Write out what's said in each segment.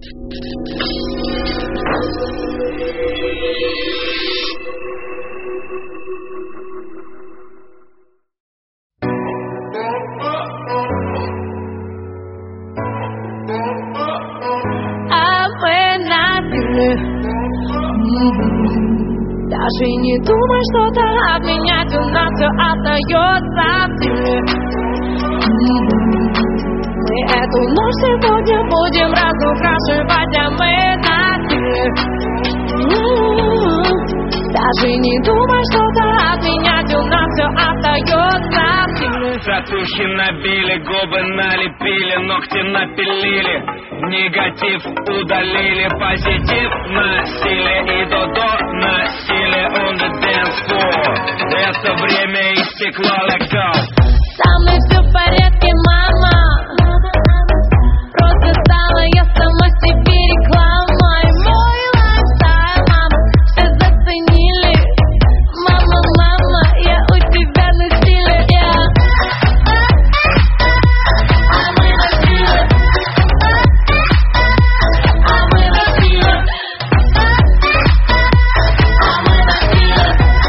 Даже не думай что-то обменять, у нас все остается в тебе. Мы эту ночь сегодня будем разукрашивать, а мы на тебе. Даже не думай что-то обменять, у нас все остается в тебе. Татухи набили, губы налепили, ногти напилили, негатив удалили, позитив носили и до носили on the dance floor. Это время истекло, let go. Со мной все в порядке, мама. Просто стала я сама себе рекламой. Мой лайфстайл, мама, все заценили. Мама, мама, я у тебя на стиле, А мы на стиле. А мы на стиле. А мы на стиле.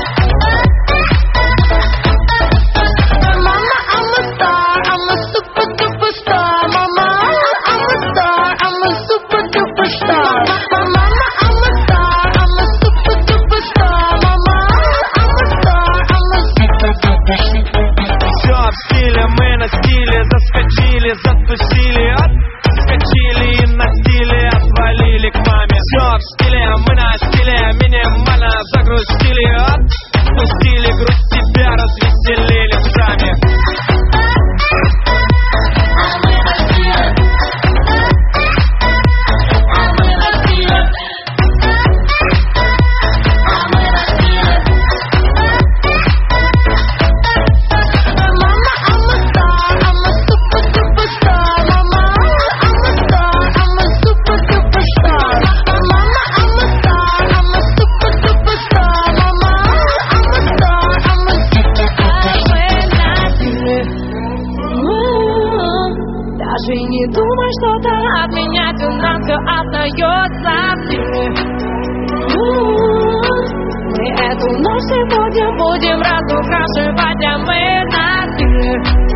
Mama, I'm a star, I'm a super duper star. Mama, I'm a star, I'm a super duper star. Mama, I'm a star, I'm a super duper star. Mama, I'm a star, I'm a super duper star. Все в стиле, мы на стиле, заскочили, затусили, отскочили и на стиле отвалили к маме. Все в стиле, мы на стиле, минимально загрустили, отпустили грусть, тебя развеселили сами. Даже не думай что-то обменять, у нас все остается в тебе. Мы эту ночь сегодня будем разукрашивать, а мы на тебе.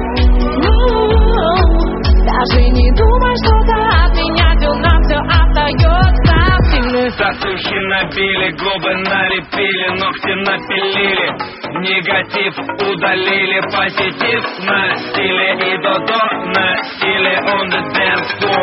Даже не думай что-то обменять, у нас все остается в тебе. Татухи набили, губы налепили, ногти напилили, негатив удалили, позитив носили и до носили on the dance floor.